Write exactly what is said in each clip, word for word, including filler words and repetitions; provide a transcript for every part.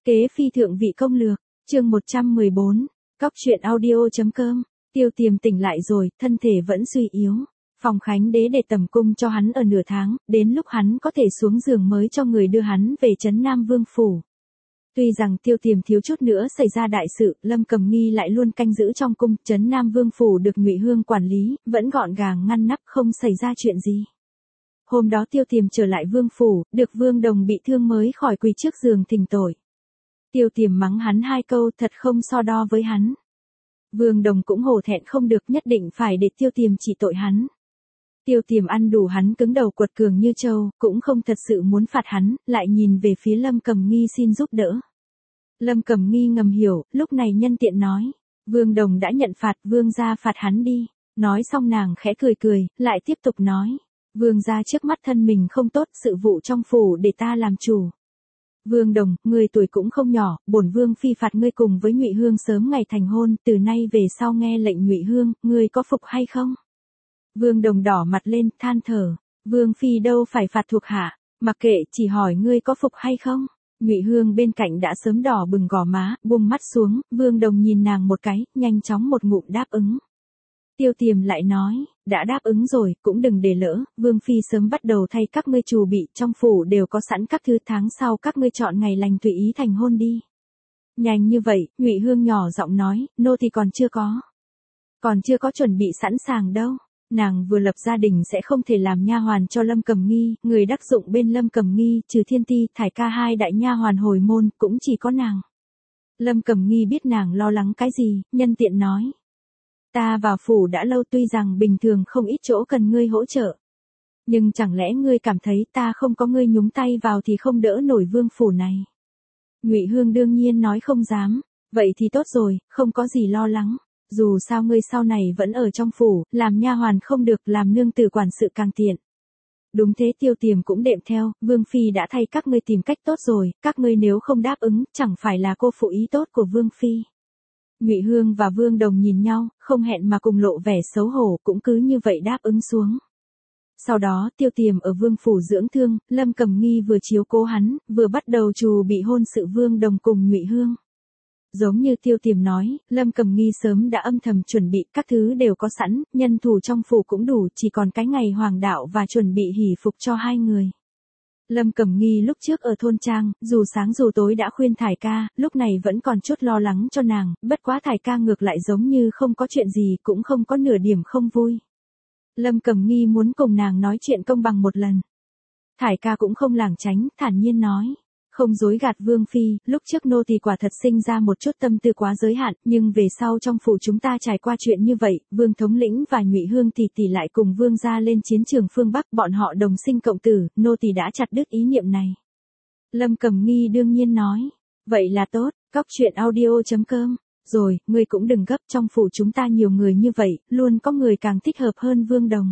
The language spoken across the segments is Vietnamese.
Kế phi thượng vị công lược, chương một trăm mười bốn, cóc truyện audio.com, Tiêu Tiềm tỉnh lại rồi, thân thể vẫn suy yếu. Phòng Khánh Đế để tẩm cung cho hắn ở nửa tháng, đến lúc hắn có thể xuống giường mới cho người đưa hắn về trấn Nam Vương Phủ. Tuy rằng Tiêu Tiềm thiếu chút nữa xảy ra đại sự, Lâm Cầm Nghi lại luôn canh giữ trong cung, trấn Nam Vương Phủ được Ngụy Hương quản lý, vẫn gọn gàng ngăn nắp không xảy ra chuyện gì. Hôm đó Tiêu Tiềm trở lại Vương Phủ, được Vương Đồng bị thương mới khỏi quỳ trước giường thỉnh tội. Tiêu Tiềm mắng hắn hai câu thật không so đo với hắn. Vương Đồng cũng hổ thẹn không được, nhất định phải để Tiêu Tiềm chỉ tội hắn. Tiêu Tiềm ăn đủ hắn cứng đầu quật cường như trâu, cũng không thật sự muốn phạt hắn, lại nhìn về phía Lâm Cầm Nghi xin giúp đỡ. Lâm Cầm Nghi ngầm hiểu, lúc này nhân tiện nói, Vương Đồng đã nhận phạt, Vương gia phạt hắn đi. Nói xong nàng khẽ cười cười, lại tiếp tục nói, Vương gia trước mắt thân mình không tốt, sự vụ trong phủ để ta làm chủ. Vương Đồng, người tuổi cũng không nhỏ, bổn vương phi phạt ngươi cùng với Ngụy Hương sớm ngày thành hôn, từ nay về sau nghe lệnh Ngụy Hương, ngươi có phục hay không? Vương Đồng đỏ mặt lên, than thở, Vương phi đâu phải phạt thuộc hạ, mặc kệ, chỉ hỏi ngươi có phục hay không? Ngụy Hương bên cạnh đã sớm đỏ bừng gò má, buông mắt xuống, Vương Đồng nhìn nàng một cái, nhanh chóng một ngụm đáp ứng. Tiêu Tiềm lại nói, đã đáp ứng rồi, cũng đừng để lỡ, Vương phi sớm bắt đầu thay các ngươi chuẩn bị, trong phủ đều có sẵn các thứ, tháng sau các ngươi chọn ngày lành tùy ý thành hôn đi. Nhanh như vậy, Ngụy Hương nhỏ giọng nói, nô thì còn chưa có. Còn chưa có chuẩn bị sẵn sàng đâu. Nàng vừa lập gia đình sẽ không thể làm nha hoàn cho Lâm Cầm Nghi, người đắc dụng bên Lâm Cầm Nghi, trừ Thiên Ti, Thải Ca hai đại nha hoàn hồi môn, cũng chỉ có nàng. Lâm Cầm Nghi biết nàng lo lắng cái gì, nhân tiện nói. Ta vào phủ đã lâu, tuy rằng bình thường không ít chỗ cần ngươi hỗ trợ. Nhưng chẳng lẽ ngươi cảm thấy ta không có ngươi nhúng tay vào thì không đỡ nổi Vương phủ này? Ngụy Hương đương nhiên nói không dám, vậy thì tốt rồi, không có gì lo lắng. Dù sao ngươi sau này vẫn ở trong phủ, làm nha hoàn không được, làm nương tử quản sự càng tiện. Đúng thế, Tiêu Tiềm cũng đệm theo, Vương phi đã thay các ngươi tìm cách tốt rồi, các ngươi nếu không đáp ứng, chẳng phải là cô phụ ý tốt của Vương phi. Ngụy Hương và Vương Đồng nhìn nhau, không hẹn mà cùng lộ vẻ xấu hổ, cũng cứ như vậy đáp ứng xuống. Sau đó, Tiêu Tiềm ở Vương phủ dưỡng thương, Lâm Cầm Nghi vừa chiếu cố hắn, vừa bắt đầu trù bị hôn sự Vương Đồng cùng Ngụy Hương. Giống như Tiêu Tiềm nói, Lâm Cầm Nghi sớm đã âm thầm chuẩn bị, các thứ đều có sẵn, nhân thủ trong phủ cũng đủ, chỉ còn cái ngày hoàng đạo và chuẩn bị hỷ phục cho hai người. Lâm Cầm Nghi lúc trước ở thôn trang, dù sáng dù tối đã khuyên Thải Ca, lúc này vẫn còn chút lo lắng cho nàng, bất quá Thải Ca ngược lại giống như không có chuyện gì, cũng không có nửa điểm không vui. Lâm Cầm Nghi muốn cùng nàng nói chuyện công bằng một lần. Thải Ca cũng không lảng tránh, thản nhiên nói. Không dối gạt Vương phi, lúc trước nô tỳ quả thật sinh ra một chút tâm tư quá giới hạn, nhưng về sau trong phủ chúng ta trải qua chuyện như vậy, Vương thống lĩnh và Ngụy Hương tỷ tỷ lại cùng Vương gia lên chiến trường phương Bắc, bọn họ đồng sinh cộng tử, nô tỳ đã chặt đứt ý niệm này. Lâm Cầm Nghi đương nhiên nói, vậy là tốt, cóc truyện audio.com, rồi, ngươi cũng đừng gấp, trong phủ chúng ta nhiều người như vậy, luôn có người càng thích hợp hơn Vương Đồng.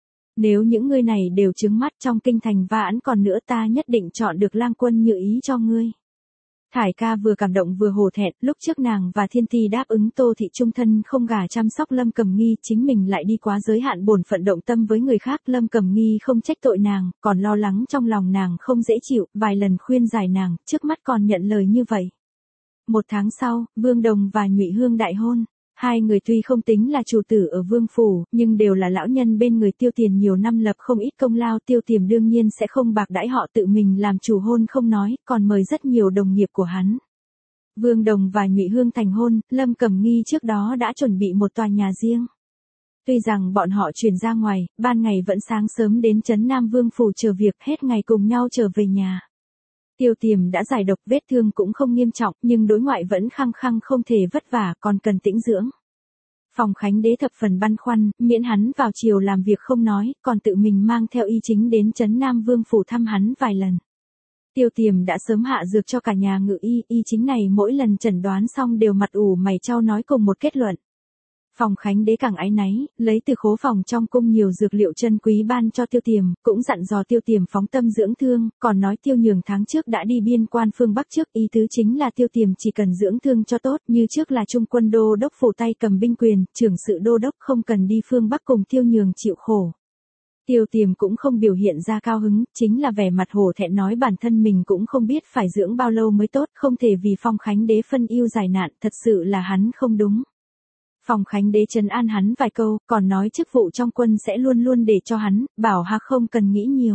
Nếu những ngươi này đều trướng mắt, trong kinh thành vãn còn nữa, ta nhất định chọn được lang quân như ý cho ngươi. Thải Ca vừa cảm động vừa hổ thẹn, lúc trước nàng và Thiên Ti đáp ứng Tô thị trung thân không gả chăm sóc Lâm Cầm Nghi, chính mình lại đi quá giới hạn bổn phận động tâm với người khác. Lâm Cầm Nghi không trách tội nàng, còn lo lắng trong lòng nàng không dễ chịu, vài lần khuyên giải nàng, trước mắt còn nhận lời như vậy. Một tháng sau, Vương Đồng và Ngụy Hương đại hôn. Hai người tuy không tính là chủ tử ở Vương phủ, nhưng đều là lão nhân bên người Tiêu Tiền nhiều năm, lập không ít công lao. Tiêu Tiềm đương nhiên sẽ không bạc đãi họ, tự mình làm chủ hôn không nói, còn mời rất nhiều đồng nghiệp của hắn. Vương Đồng và Ngụy Hương thành hôn, Lâm Cầm Nghi trước đó đã chuẩn bị một tòa nhà riêng. Tuy rằng bọn họ chuyển ra ngoài, ban ngày vẫn sáng sớm đến trấn Nam Vương phủ chờ việc, hết ngày cùng nhau trở về nhà. Tiêu Tiềm đã giải độc, vết thương cũng không nghiêm trọng, nhưng đối ngoại vẫn khăng khăng không thể vất vả, còn cần tĩnh dưỡng. Phòng Khánh Đế thập phần băn khoăn, miễn hắn vào chiều làm việc không nói, còn tự mình mang theo y chính đến trấn Nam Vương phủ thăm hắn vài lần. Tiêu Tiềm đã sớm hạ dược cho cả nhà ngự y, y chính này mỗi lần chẩn đoán xong đều mặt ủ mày chau nói cùng một kết luận. Phòng Khánh Đế càng áy náy, lấy từ khố phòng trong cung nhiều dược liệu chân quý ban cho Tiêu Tiềm, cũng dặn dò Tiêu Tiềm phóng tâm dưỡng thương, còn nói Tiêu Nhường tháng trước đã đi biên quan phương Bắc trước, ý tứ chính là Tiêu Tiềm chỉ cần dưỡng thương cho tốt, như trước là trung quân đô đốc phủ tay cầm binh quyền, trưởng sự đô đốc không cần đi phương Bắc cùng Tiêu Nhường chịu khổ. Tiêu Tiềm cũng không biểu hiện ra cao hứng, chính là vẻ mặt hổ thẹn nói bản thân mình cũng không biết phải dưỡng bao lâu mới tốt, không thể vì Phong Khánh Đế phân ưu giải nạn, thật sự là hắn không đúng. Phong Khánh Đế trấn an hắn vài câu, còn nói chức vụ trong quân sẽ luôn luôn để cho hắn, bảo hà không cần nghĩ nhiều.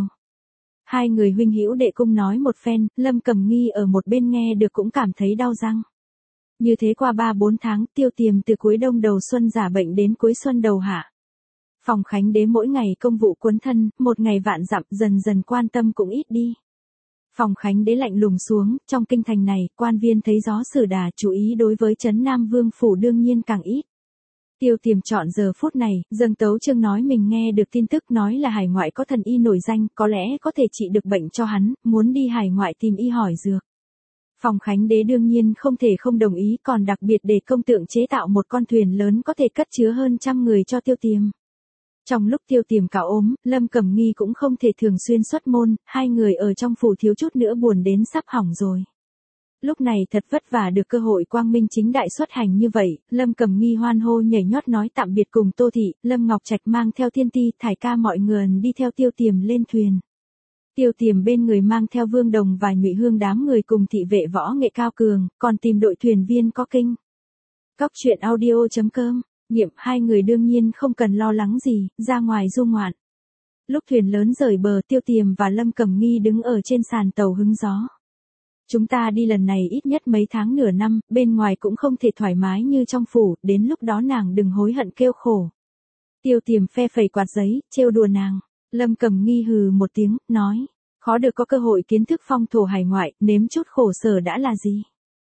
Hai người huynh hữu đệ cung nói một phen, Lâm Cẩm Nghi ở một bên nghe được cũng cảm thấy đau răng. Như thế qua ba bốn tháng, Tiêu Tiềm từ cuối đông đầu xuân giả bệnh đến cuối xuân đầu hạ. Phong Khánh Đế mỗi ngày công vụ cuốn thân, một ngày vạn dặm, dần dần quan tâm cũng ít đi. Phong Khánh Đế lạnh lùng xuống, trong kinh thành này, quan viên thấy gió sử đà chú ý đối với trấn Nam Vương phủ đương nhiên càng ít. Tiêu Tiềm chọn giờ phút này, dâng tấu chương nói mình nghe được tin tức nói là hải ngoại có thần y nổi danh, có lẽ có thể trị được bệnh cho hắn, muốn đi hải ngoại tìm y hỏi dược. Phong Khánh Đế đương nhiên không thể không đồng ý, còn đặc biệt để công tượng chế tạo một con thuyền lớn có thể cất chứa hơn trăm người cho Tiêu Tiềm. Trong lúc Tiêu Tiềm cả ốm, Lâm Cẩm Nghi cũng không thể thường xuyên xuất môn, hai người ở trong phủ thiếu chút nữa buồn đến sắp hỏng rồi. Lúc này thật vất vả được cơ hội quang minh chính đại xuất hành như vậy, Lâm Cẩm Nghi hoan hô nhảy nhót nói tạm biệt cùng Tô Thị, Lâm Ngọc Trạch mang theo Thiên Ti, Thải Ca mọi người đi theo Tiêu Tiềm lên thuyền. Tiêu Tiềm bên người mang theo Vương Đồng và Nhụy Hương đám người cùng thị vệ võ nghệ cao cường, còn tìm đội thuyền viên có kinh. Cóc truyện audio chấm com, nghiệm hai người đương nhiên không cần lo lắng gì, ra ngoài du ngoạn. Lúc thuyền lớn rời bờ, Tiêu Tiềm và Lâm Cẩm Nghi đứng ở trên sàn tàu hứng gió. Chúng ta đi lần này ít nhất mấy tháng nửa năm, bên ngoài cũng không thể thoải mái như trong phủ, đến lúc đó nàng đừng hối hận kêu khổ. Tiêu Tiềm phe phẩy quạt giấy, trêu đùa nàng. Lâm Cẩm Nghi hừ một tiếng, nói, khó được có cơ hội kiến thức phong thổ hải ngoại, nếm chút khổ sở đã là gì.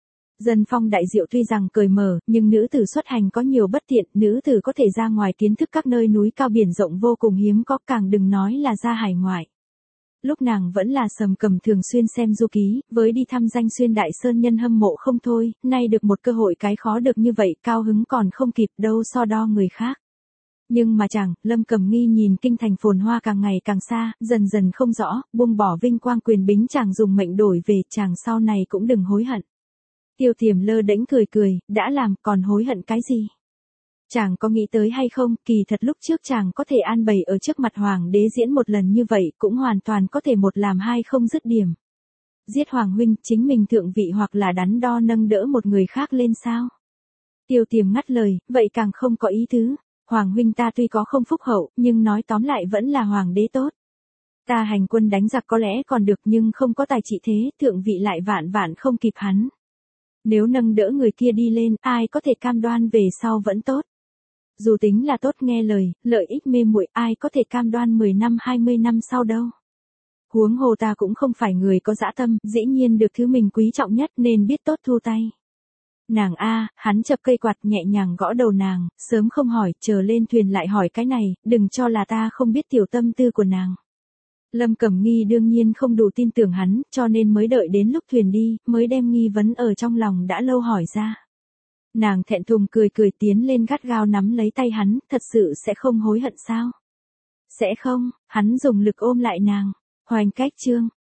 Dân phong đại diệu tuy rằng cởi mở, nhưng nữ tử xuất hành có nhiều bất tiện, nữ tử có thể ra ngoài kiến thức các nơi núi cao biển rộng vô cùng hiếm có, càng đừng nói là ra hải ngoại. Lúc nàng vẫn là Sầm Cầm thường xuyên xem du ký, với đi thăm danh xuyên đại sơn nhân hâm mộ không thôi, nay được một cơ hội cái khó được như vậy, cao hứng còn không kịp đâu so đo người khác. Nhưng mà chẳng, Lâm Cẩm Nghi nhìn kinh thành phồn hoa càng ngày càng xa, dần dần không rõ, buông bỏ vinh quang quyền bính chàng dùng mệnh đổi về, chàng sau này cũng đừng hối hận. Tiêu Tiềm lơ đễnh cười cười, đã làm, còn hối hận cái gì? Chàng có nghĩ tới hay không, kỳ thật lúc trước chàng có thể an bày ở trước mặt hoàng đế diễn một lần như vậy, cũng hoàn toàn có thể một làm hai không dứt điểm. Giết hoàng huynh, chính mình thượng vị hoặc là đắn đo nâng đỡ một người khác lên sao? Tiêu Tiềm ngắt lời, vậy càng không có ý tứ. Hoàng huynh ta tuy có không phúc hậu, nhưng nói tóm lại vẫn là hoàng đế tốt. Ta hành quân đánh giặc có lẽ còn được nhưng không có tài trị thế, thượng vị lại vạn vạn không kịp hắn. Nếu nâng đỡ người kia đi lên, ai có thể cam đoan về sau vẫn tốt. Dù tính là tốt nghe lời, lợi ích mê muội, ai có thể cam đoan mười năm hai mươi năm sau đâu. Huống hồ ta cũng không phải người có dã tâm, dĩ nhiên được thứ mình quý trọng nhất nên biết tốt thu tay. Nàng a, hắn chập cây quạt nhẹ nhàng gõ đầu nàng, sớm không hỏi, chờ lên thuyền lại hỏi cái này, đừng cho là ta không biết tiểu tâm tư của nàng. Lâm Cẩm Nghi đương nhiên không đủ tin tưởng hắn, cho nên mới đợi đến lúc thuyền đi, mới đem nghi vấn ở trong lòng đã lâu hỏi ra. Nàng thẹn thùng cười cười tiến lên gắt gao nắm lấy tay hắn, thật sự sẽ không hối hận sao? Sẽ không, hắn dùng lực ôm lại nàng. Hoành cách chương.